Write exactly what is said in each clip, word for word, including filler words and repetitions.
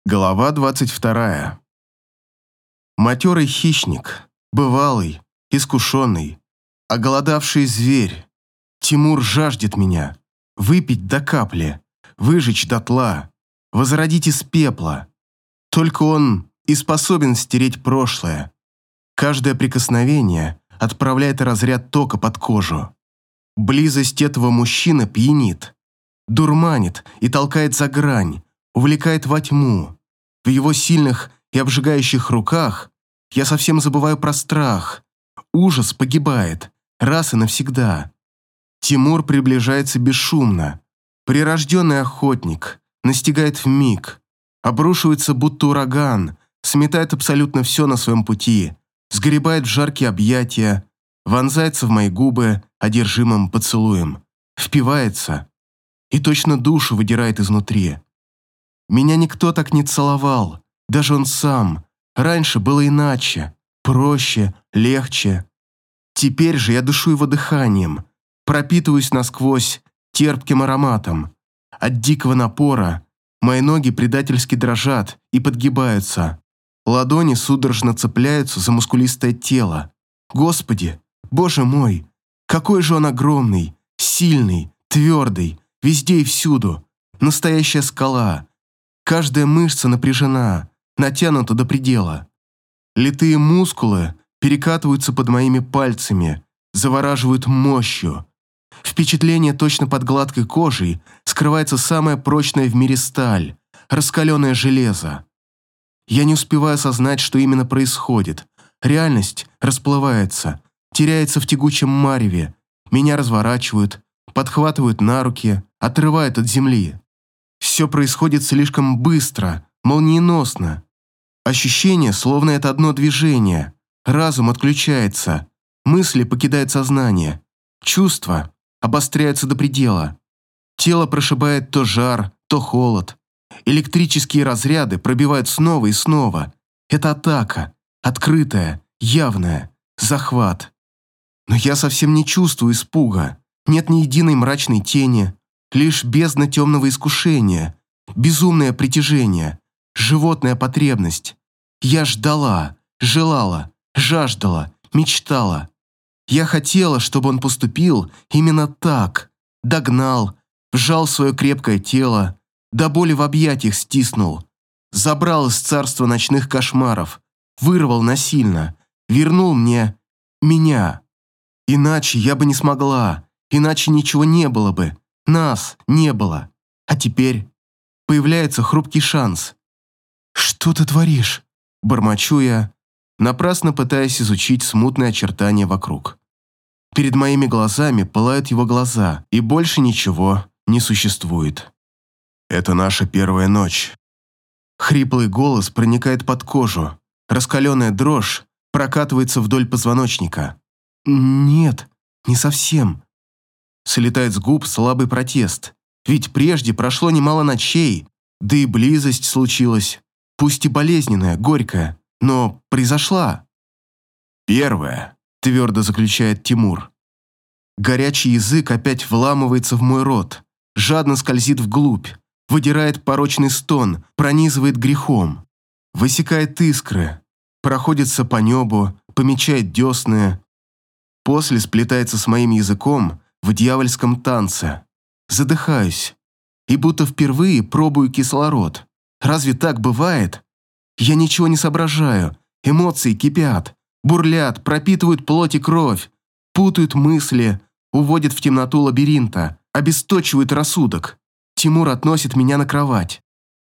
Глава двадцать вторая. Матерый хищник, бывалый, искушенный, оголодавший зверь. Тимур жаждет меня. Выпить до капли, выжечь дотла, возродить из пепла. Только он и способен стереть прошлое. Каждое прикосновение отправляет разряд тока под кожу. Близость этого мужчины пьянит, дурманит и толкает за грань, увлекает во тьму. В его сильных и обжигающих руках я совсем забываю про страх. Ужас погибает, раз и навсегда. Тимур приближается бесшумно. Прирожденный охотник, настигает вмиг, обрушивается будто ураган, сметает абсолютно все на своем пути, сгребает в жаркие объятия, вонзается в мои губы одержимым поцелуем, впивается и точно душу выдирает изнутри. Меня никто так не целовал, даже он сам. Раньше было иначе, проще, легче. Теперь же я дышу его дыханием, пропитываюсь насквозь терпким ароматом. От дикого напора мои ноги предательски дрожат и подгибаются. Ладони судорожно цепляются за мускулистое тело. Господи, Боже мой, какой же он огромный, сильный, твердый, везде и всюду. Настоящая скала. Каждая мышца напряжена, натянута до предела. Литые мускулы перекатываются под моими пальцами, завораживают мощью. Впечатление точно под гладкой кожей скрывается самая прочная в мире сталь, раскаленное железо. Я не успеваю осознать, что именно происходит. Реальность расплывается, теряется в тягучем мареве. Меня разворачивают, подхватывают на руки, отрывают от земли. Все происходит слишком быстро, молниеносно. Ощущение, словно это одно движение. Разум отключается, мысли покидают сознание. Чувства обостряются до предела. Тело прошибает то жар, то холод. Электрические разряды пробивают снова и снова. Это атака, открытая, явная, захват. Но я совсем не чувствую испуга. Нет ни единой мрачной тени. Лишь бездна темного искушения, безумное притяжение, животная потребность. Я ждала, желала, жаждала, мечтала. Я хотела, чтобы он поступил именно так. Догнал, вжал свое крепкое тело, до боли в объятиях стиснул. Забрал из царства ночных кошмаров, вырвал насильно, вернул мне меня. Иначе я бы не смогла, иначе ничего не было бы. Нас не было. А теперь появляется хрупкий шанс. «Что ты творишь?» Бормочу я, напрасно пытаясь изучить смутные очертания вокруг. Перед моими глазами пылают его глаза, и больше ничего не существует. «Это наша первая ночь». Хриплый голос проникает под кожу. Раскаленная дрожь прокатывается вдоль позвоночника. «Нет, не совсем». Слетает с губ слабый протест. Ведь прежде прошло немало ночей, да и близость случилась. Пусть и болезненная, горькая, но произошла. «Первая», — твердо заключает Тимур. Горячий язык опять вламывается в мой рот, жадно скользит вглубь, выдирает порочный стон, пронизывает грехом. Высекает искры, проходится по небу, помечает десны. После сплетается с моим языком в дьявольском танце. Задыхаюсь. И будто впервые пробую кислород. Разве так бывает? Я ничего не соображаю. Эмоции кипят, бурлят, пропитывают плоть и кровь, путают мысли, уводят в темноту лабиринта, обесточивают рассудок. Тимур относит меня на кровать.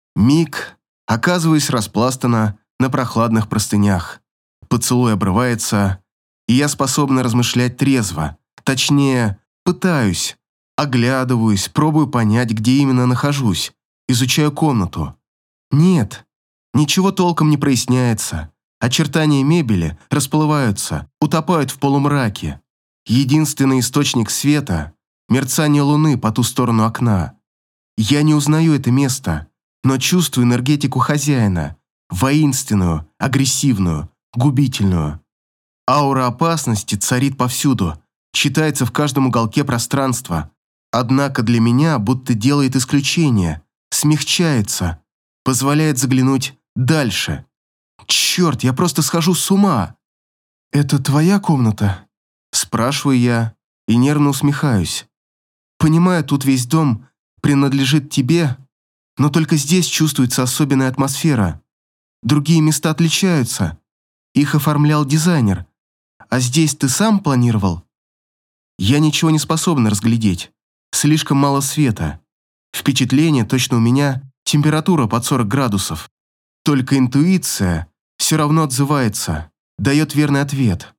Миг, оказываюсь распластана на прохладных простынях. Поцелуй обрывается, и я способна размышлять трезво. Точнее, пытаюсь. Оглядываюсь, пробую понять, где именно нахожусь. Изучаю комнату. Нет, ничего толком не проясняется. Очертания мебели расплываются, утопают в полумраке. Единственный источник света – мерцание луны по ту сторону окна. Я не узнаю это место, но чувствую энергетику хозяина. Воинственную, агрессивную, губительную. Аура опасности царит повсюду, читается в каждом уголке пространства. Однако для меня будто делает исключение, смягчается, позволяет заглянуть дальше. Черт, я просто схожу с ума. «Это твоя комната?» Спрашиваю я и нервно усмехаюсь. Понимаю, тут весь дом принадлежит тебе, но только здесь чувствуется особенная атмосфера. Другие места отличаются. Их оформлял дизайнер. А здесь ты сам планировал? Я ничего не способен разглядеть. Слишком мало света. Впечатление, точно у меня температура под сорок градусов. Только интуиция все равно отзывается, дает верный ответ.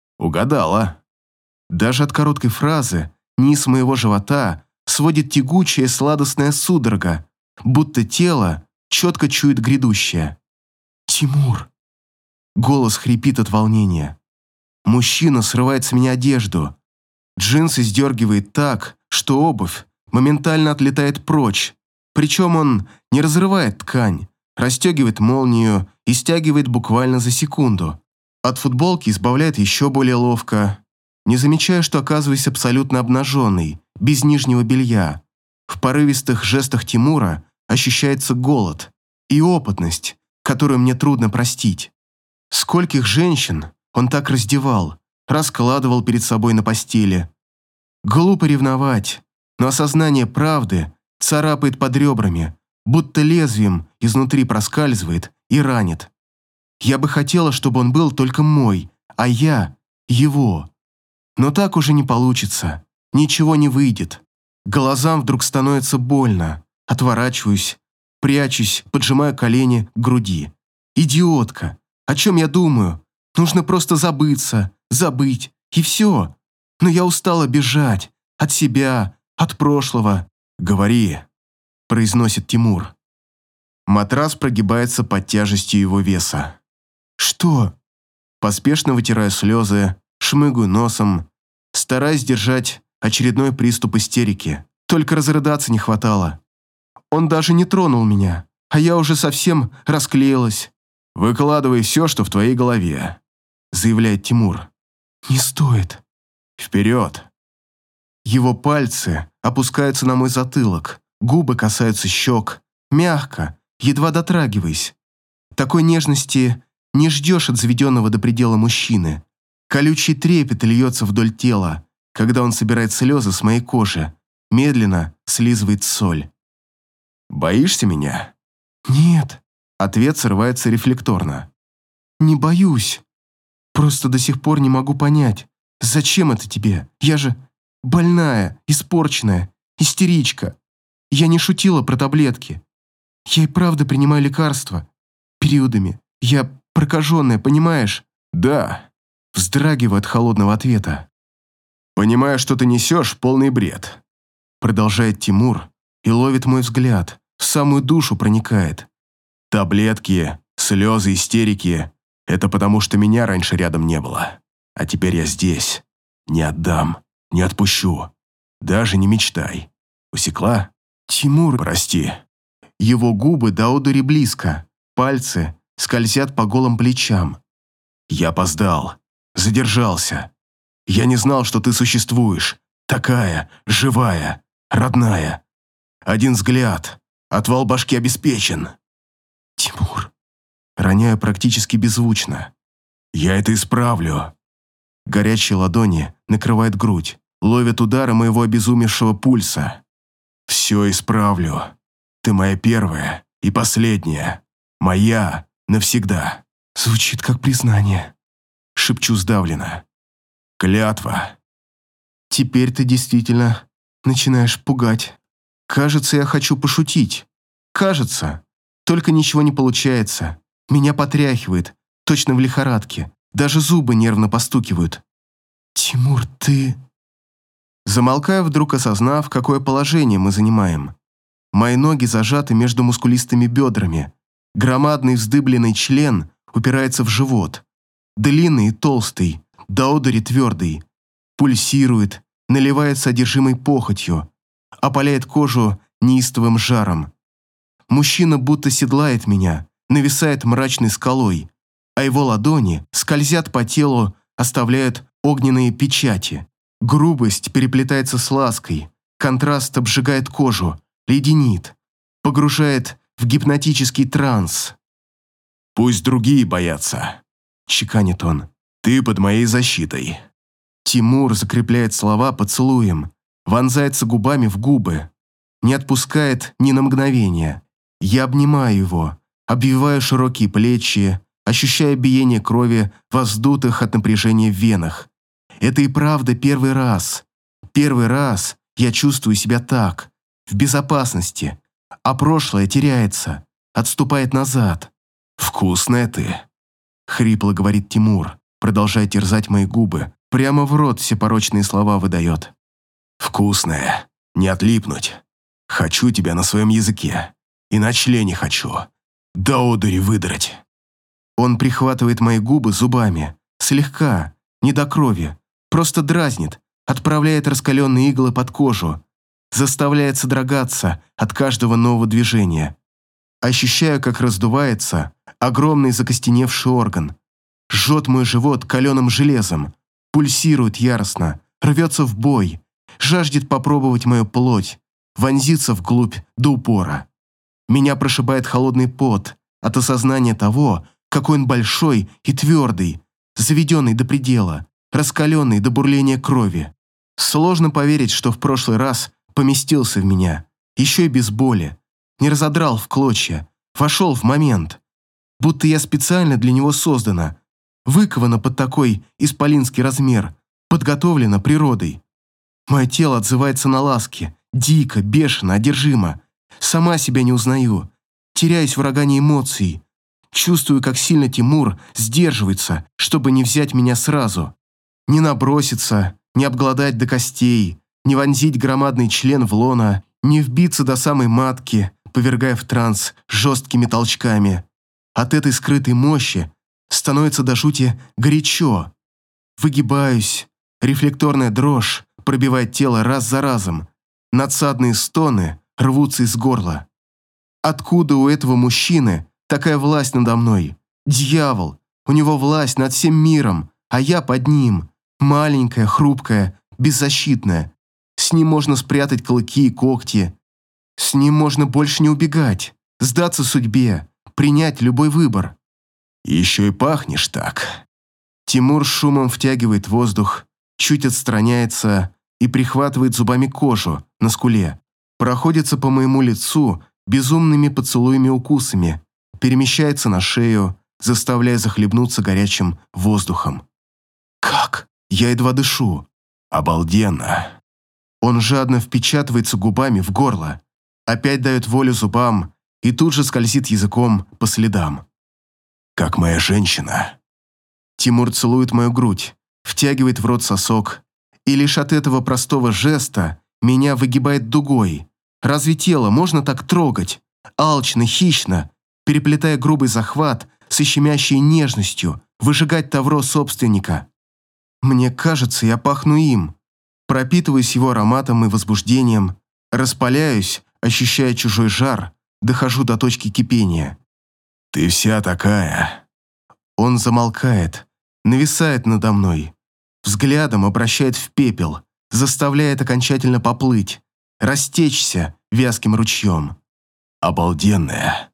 Угадала. Даже от короткой фразы низ моего живота сводит тягучая сладостная судорога, будто тело четко чует грядущее. «Тимур!» Голос хрипит от волнения. Мужчина срывает с меня одежду. Джинсы сдергивает так, что обувь моментально отлетает прочь. Причем он не разрывает ткань, расстегивает молнию и стягивает буквально за секунду. От футболки избавляет еще более ловко. Не замечая, что оказываюсь абсолютно обнаженный, без нижнего белья. В порывистых жестах Тимура ощущается голод и опытность, которую мне трудно простить. Скольких женщин он так раздевал, раскладывал перед собой на постели. Глупо ревновать, но осознание правды царапает под ребрами, будто лезвием изнутри проскальзывает и ранит. Я бы хотела, чтобы он был только мой, а я – его. Но так уже не получится, ничего не выйдет. Глазам вдруг становится больно, отворачиваюсь, прячусь, поджимаю колени к груди. Идиотка, о чем я думаю? Нужно просто забыться, забыть, и все. Но я устала бежать от себя, от прошлого. «Говори», – произносит Тимур. Матрас прогибается под тяжестью его веса. «Что?» Поспешно вытираю слезы, шмыгаю носом, стараясь держать очередной приступ истерики. Только разрыдаться не хватало. Он даже не тронул меня, а я уже совсем расклеилась. «Выкладывай все, что в твоей голове», – заявляет Тимур. «Не стоит». «Вперед!» Его пальцы опускаются на мой затылок, губы касаются щек, мягко, едва дотрагиваясь. Такой нежности не ждешь от заведенного до предела мужчины. Колючий трепет льется вдоль тела, когда он собирает слезы с моей кожи, медленно слизывает соль. «Боишься меня?» «Нет». Ответ срывается рефлекторно. «Не боюсь. Просто до сих пор не могу понять, зачем это тебе? Я же больная, испорченная, истеричка. Я не шутила про таблетки. Я и правда принимаю лекарства. Периодами. Я прокаженная, понимаешь?» «Да», – вздрагиваю от холодного ответа. «Понимаю, что ты несешь полный бред», – продолжает Тимур и ловит мой взгляд, в самую душу проникает. «Таблетки, слезы, истерики – это потому, что меня раньше рядом не было. А теперь я здесь. Не отдам, не отпущу. Даже не мечтай. Усекла?» «Тимур, прости». Его губы до одури близко, пальцы скользят по голым плечам. «Я опоздал, задержался. Я не знал, что ты существуешь. Такая, живая, родная. Один взгляд, отвал башки обеспечен». «Тимур», роняю практически беззвучно. «Я это исправлю». Горячие ладони накрывают грудь, ловят удары моего обезумевшего пульса. «Все исправлю. Ты моя первая и последняя. Моя навсегда». Звучит как признание. Шепчу сдавленно. «Клятва». Теперь ты действительно начинаешь пугать. Кажется, я хочу пошутить. Кажется. Только ничего не получается. Меня потряхивает, точно в лихорадке. Даже зубы нервно постукивают. «Тимур, ты...» Замолкаю, вдруг осознав, какое положение мы занимаем. Мои ноги зажаты между мускулистыми бедрами. Громадный вздыбленный член упирается в живот. Длинный и толстый, до одури твердый. Пульсирует, наливает содержимой похотью. Опаляет кожу неистовым жаром. Мужчина будто седлает меня, нависает мрачной скалой, а его ладони скользят по телу, оставляют огненные печати. Грубость переплетается с лаской, контраст обжигает кожу, леденит, погружает в гипнотический транс. «Пусть другие боятся», — чеканит он. «Ты под моей защитой». Тимур закрепляет слова поцелуем, вонзается губами в губы, не отпускает ни на мгновение. Я обнимаю его, обвиваю широкие плечи, ощущая биение крови в вздутых от напряжения венах. Это и правда первый раз. Первый раз я чувствую себя так, в безопасности, а прошлое теряется, отступает назад. «Вкусная ты», — хрипло говорит Тимур, продолжая терзать мои губы, прямо в рот все порочные слова выдает. «Вкусная, не отлипнуть. Хочу тебя на своем языке, и на члене хочу. До одури выдрать». Он прихватывает мои губы зубами, слегка, не до крови, просто дразнит, отправляет раскаленные иглы под кожу, заставляет содрогаться от каждого нового движения. Ощущаю, как раздувается огромный закостеневший орган. Жжет мой живот каленым железом, пульсирует яростно, рвется в бой, жаждет попробовать мою плоть, вонзиться вглубь до упора. Меня прошибает холодный пот от осознания того, какой он большой и твердый, заведенный до предела, раскаленный до бурления крови. Сложно поверить, что в прошлый раз поместился в меня, еще и без боли, не разодрал в клочья, вошел в момент. Будто я специально для него создана, выкована под такой исполинский размер, подготовлена природой. Мое тело отзывается на ласки, дико, бешено, одержимо. Сама себя не узнаю, теряюсь в урагане эмоций. Чувствую, как сильно Тимур сдерживается, чтобы не взять меня сразу. Не наброситься, не обглодать до костей, не вонзить громадный член в лоно, не вбиться до самой матки, повергая в транс жесткими толчками. От этой скрытой мощи становится до жути горячо. Выгибаюсь, рефлекторная дрожь пробивает тело раз за разом. Надсадные стоны рвутся из горла. Откуда у этого мужчины такая власть надо мной? Дьявол, у него власть над всем миром, а я под ним. Маленькая, хрупкая, беззащитная. С ним можно спрятать клыки и когти. С ним можно больше не убегать, сдаться судьбе, принять любой выбор. Еще и пахнешь так. Тимур шумом втягивает воздух, чуть отстраняется и прихватывает зубами кожу на скуле, проходится по моему лицу безумными поцелуями-укусами, перемещается на шею, заставляя захлебнуться горячим воздухом. Как? Я едва дышу. Обалденно. Он жадно впечатывается губами в горло, опять дает волю зубам и тут же скользит языком по следам. Как моя женщина. Тимур целует мою грудь, втягивает в рот сосок, и лишь от этого простого жеста меня выгибает дугой. Разве тело можно так трогать? Алчно, хищно, переплетая грубый захват с щемящей нежностью, выжигать тавро собственника. Мне кажется, я пахну им, пропитываюсь его ароматом и возбуждением, распаляюсь, ощущая чужой жар, дохожу до точки кипения. «Ты вся такая». Он замолкает, нависает надо мной, взглядом обращает в пепел, заставляет окончательно поплыть, растечься вязким ручьем. «Обалденная».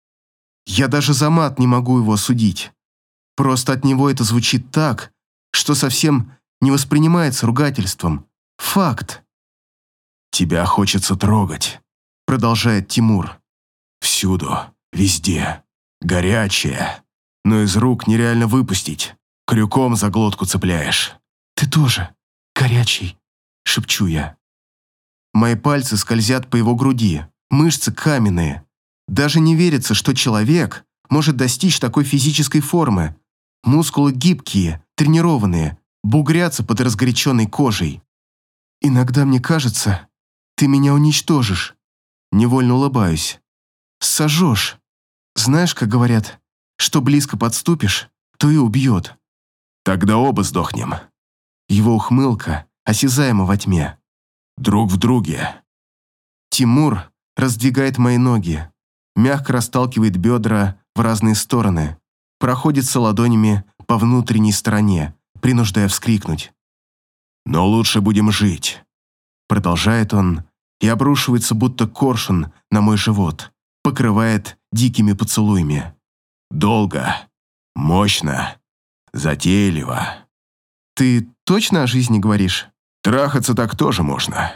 Я даже за мат не могу его осудить. Просто от него это звучит так, что совсем не воспринимается ругательством. Факт. «Тебя хочется трогать», — продолжает Тимур. «Всюду, везде. Горячая. Но из рук нереально выпустить. Крюком за глотку цепляешь». «Ты тоже горячий», — шепчу я. Мои пальцы скользят по его груди, мышцы каменные. Даже не верится, что человек может достичь такой физической формы. Мускулы гибкие, тренированные, бугрятся под разгоряченной кожей. Иногда мне кажется, ты меня уничтожишь. Невольно улыбаюсь. Сожжешь. Знаешь, как говорят, что близко подступишь, то и убьет. Тогда оба сдохнем. Его ухмылка осязаема во тьме. Друг в друге. Тимур раздвигает мои ноги, мягко расталкивает бедра в разные стороны, проходится ладонями по внутренней стороне, принуждая вскрикнуть. «Но лучше будем жить», — продолжает он и обрушивается, будто коршун, на мой живот. покрывает дикими поцелуями. Долго, мощно, затейливо. Ты точно о жизни говоришь? Трахаться так тоже можно.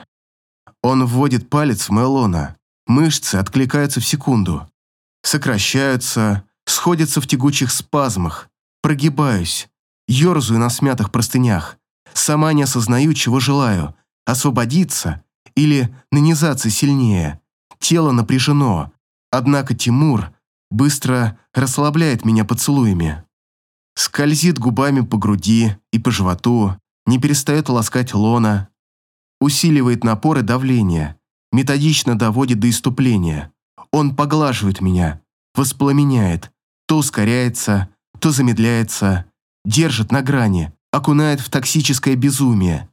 Он вводит палец в мое лоно. Мышцы откликаются в секунду. Сокращаются, сходятся в тягучих спазмах. Прогибаюсь, ерзаю на смятых простынях. Сама не осознаю, чего желаю. Освободиться или нанизаться сильнее. Тело напряжено. Однако Тимур быстро расслабляет меня поцелуями. Скользит губами по груди и по животу, не перестает ласкать лона. Усиливает напор и давление, методично доводит до исступления. Он поглаживает меня, воспламеняет, то ускоряется, то замедляется, держит на грани, окунает в токсическое безумие.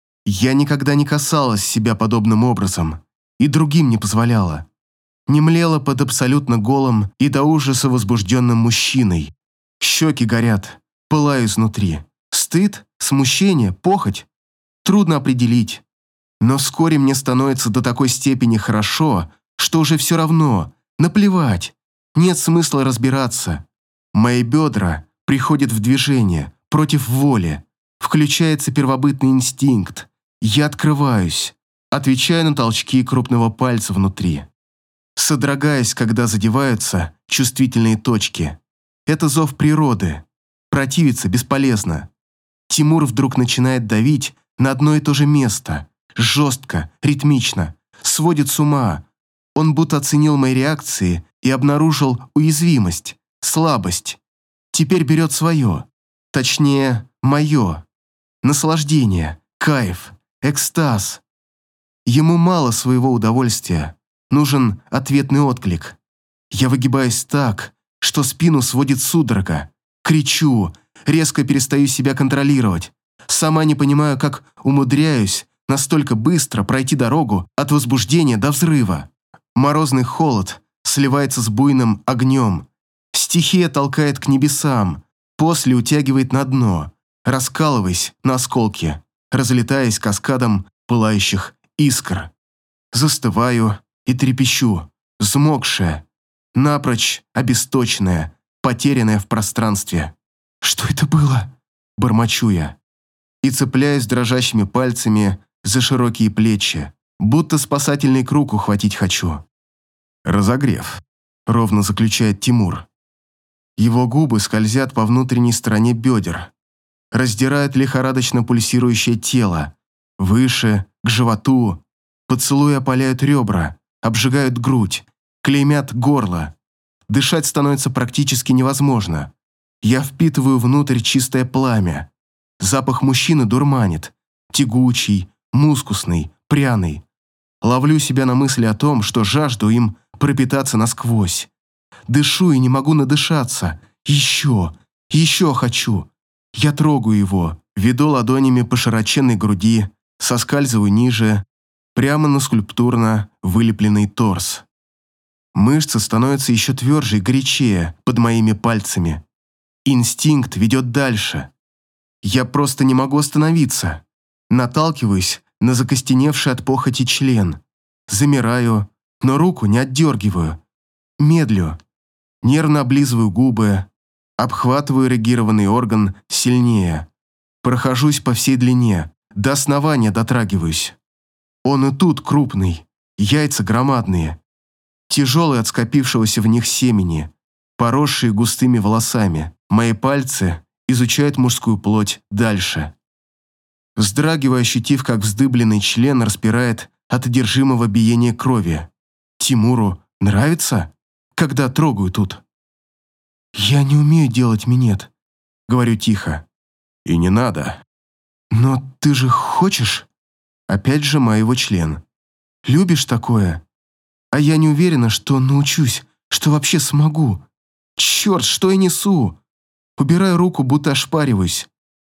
Я никогда не касалась себя подобным образом и другим не позволяла. Не млела под абсолютно голым и до ужаса возбужденным мужчиной. Щеки горят, пылаю изнутри. Стыд, смущение, похоть? Трудно определить. Но вскоре мне становится до такой степени хорошо, что уже все равно, наплевать. Нет смысла разбираться. Мои бедра приходят в движение, против воли. Включается первобытный инстинкт. Я открываюсь, отвечаю на толчки крупного пальца внутри. Содрогаясь, когда задеваются чувствительные точки. Это зов природы. Противиться бесполезно. Тимур вдруг начинает давить на одно и то же место. Жестко, ритмично. Сводит с ума. Он будто оценил мои реакции и обнаружил уязвимость, слабость. Теперь берет свое. Точнее, мое. Наслаждение, кайф, экстаз. Ему мало своего удовольствия. Нужен ответный отклик. Я выгибаюсь так, что спину сводит судорога. Кричу, резко перестаю себя контролировать. Сама не понимаю, как умудряюсь настолько быстро пройти дорогу от возбуждения до взрыва. Морозный холод сливается с буйным огнем. Стихия толкает к небесам, после утягивает на дно, раскалываясь на осколки, разлетаясь каскадом пылающих искр. Застываю и трепещу, взмокшая, напрочь обесточенная, потерянная в пространстве. «Что это было?» – бормочу я. И цепляюсь дрожащими пальцами за широкие плечи, будто спасательный круг ухватить хочу. «Разогрев», – ровно заключает Тимур. Его губы скользят по внутренней стороне бедер, раздирают лихорадочно пульсирующее тело, выше, к животу, поцелуи опаляют ребра, обжигают грудь, клеймят горло. Дышать становится практически невозможно. Я впитываю внутрь чистое пламя. Запах мужчины дурманит, тягучий, мускусный, пряный. Ловлю себя на мысли о том, что жажду им пропитаться насквозь. Дышу и не могу надышаться. Еще, еще хочу. Я трогаю его, веду ладонями по широченной груди, соскальзываю ниже, прямо на скульптурно вылепленный торс. Мышцы становятся еще тверже и горячее под моими пальцами. Инстинкт ведет дальше. Я просто не могу остановиться. Наталкиваюсь на закостеневший от похоти член. Замираю, но руку не отдергиваю. Медлю. Нервно облизываю губы. Обхватываю эрегированный орган сильнее. Прохожусь по всей длине. До основания дотрагиваюсь. Он и тут крупный. Яйца громадные. Тяжелые от скопившегося в них семени. Поросшие густыми волосами. Мои пальцы изучают мужскую плоть дальше. Вздрагиваю, ощутив, как вздыбленный член распирает от одержимого биения крови. Тимуру нравится, когда трогаю тут? «Я не умею делать минет», — говорю тихо. «И не надо». «Но ты же хочешь?» Опять же моего член. «Любишь такое? А я не уверена, что научусь, что вообще смогу. Черт, что я несу?» Убираю руку, будто ошпариваюсь.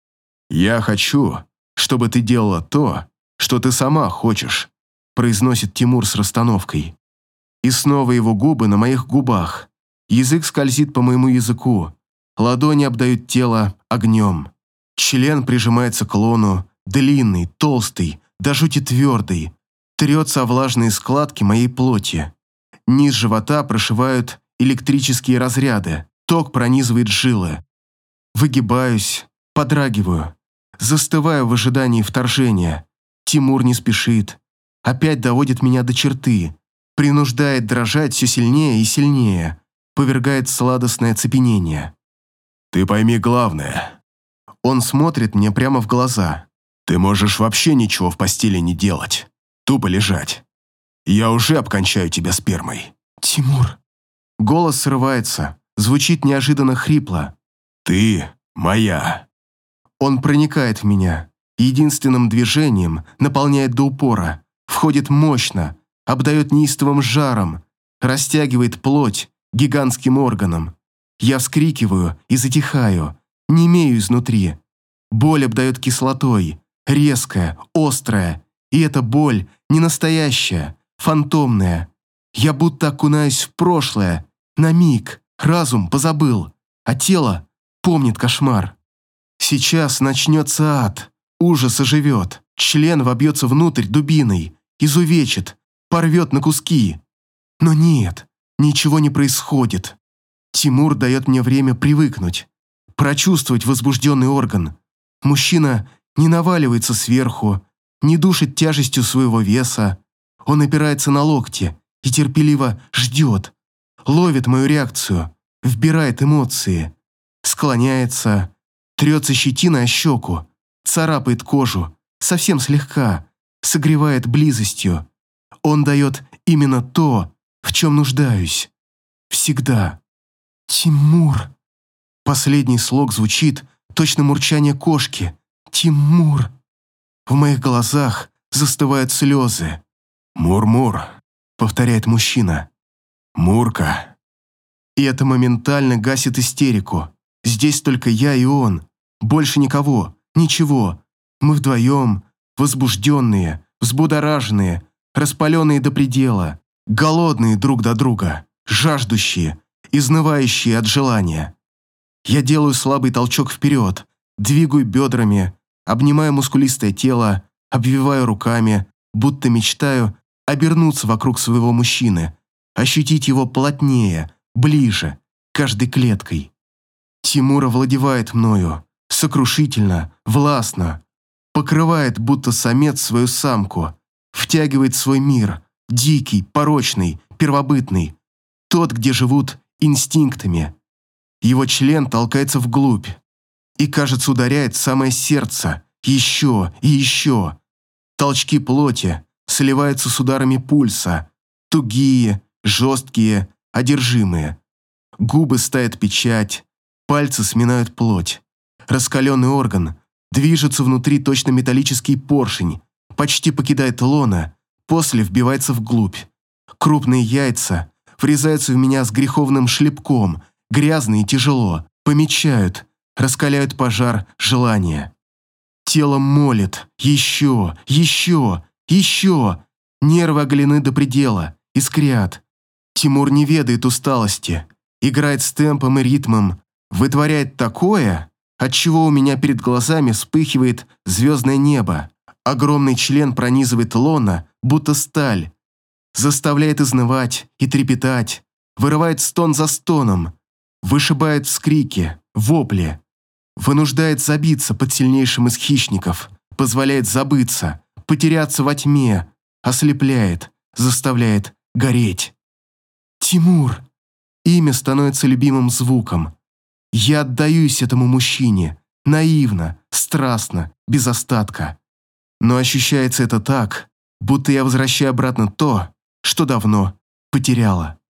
«Я хочу, чтобы ты делала то, что ты сама хочешь», произносит Тимур с расстановкой. И снова его губы на моих губах. Язык скользит по моему языку. Ладони обдают тело огнем. Член прижимается к лону, длинный, толстый, до жути твердый. Трется о влажные складки моей плоти. Низ живота прошивают электрические разряды, ток пронизывает жилы. Выгибаюсь, подрагиваю, застываю в ожидании вторжения. Тимур не спешит, опять доводит меня до черты, принуждает дрожать все сильнее и сильнее, повергает в сладостное оцепенение. «Ты пойми главное». Он смотрит мне прямо в глаза. «Ты можешь вообще ничего в постели не делать, тупо лежать. Я уже обкончаю тебя спермой». «Тимур». Голос срывается, звучит неожиданно хрипло. «Ты моя». Он проникает в меня, единственным движением наполняет до упора, входит мощно, обдает неистовым жаром, растягивает плоть гигантским органом. Я вскрикиваю и затихаю, немею изнутри. Боль обдает кислотой, резкая, острая, и эта боль не настоящая, фантомная. Я будто окунаюсь в прошлое, на миг, разум позабыл, а тело помнит кошмар. Сейчас начнется ад, ужас оживет, член вобьется внутрь дубиной, изувечит, порвет на куски. Но нет, ничего не происходит. Тимур дает мне время привыкнуть, прочувствовать возбужденный орган. Мужчина не наваливается сверху, не душит тяжестью своего веса. Он опирается на локти и терпеливо ждет, ловит мою реакцию, вбирает эмоции, склоняется, трется щетиной о щеку, царапает кожу, совсем слегка, согревает близостью. Он дает именно то, в чем нуждаюсь. Всегда. «Тимур!» Последний слог звучит, точно мурчание кошки. «Тимур!» В моих глазах застывают слезы. «Мур-мур», — повторяет мужчина. «Мурка». И это моментально гасит истерику. Здесь только я и он. Больше никого, ничего. Мы вдвоем, возбужденные, взбудораженные, распаленные до предела, голодные друг до друга, жаждущие, изнывающие от желания. Я делаю слабый толчок вперед, двигаю бедрами, обнимаю мускулистое тело, обвиваю руками, будто мечтаю обернуться вокруг своего мужчины, ощутить его плотнее, ближе, каждой клеткой. Тимур овладевает мною, сокрушительно, властно, покрывает, будто самец, свою самку, втягивает в свой мир, дикий, порочный, первобытный, тот, где живут инстинктами. Его член толкается вглубь и, кажется, ударяет в самое сердце, еще и еще. Толчки плоти сливаются с ударами пульса, тугие, жесткие, одержимые. Губы ставят печать, пальцы сминают плоть. Раскаленный орган движется внутри точно металлический поршень, почти покидает лоно, после вбивается вглубь. Крупные яйца врезаются в меня с греховным шлепком, грязно и тяжело, помечают, раскаляют пожар желания. Тело молит еще, еще, еще. Нервы оголены до предела, искрят. Тимур не ведает усталости, играет с темпом и ритмом, вытворяет такое, отчего у меня перед глазами вспыхивает звездное небо. Огромный член пронизывает лоно, будто сталь, заставляет изнывать и трепетать, вырывает стон за стоном, вышибает вскрики, вопли, вынуждает забиться под сильнейшим из хищников, позволяет забыться, потеряться во тьме, ослепляет, заставляет гореть. Тимур. Имя становится любимым звуком. Я отдаюсь этому мужчине, наивно, страстно, без остатка. Но ощущается это так, будто я возвращаю обратно то, что давно потеряла.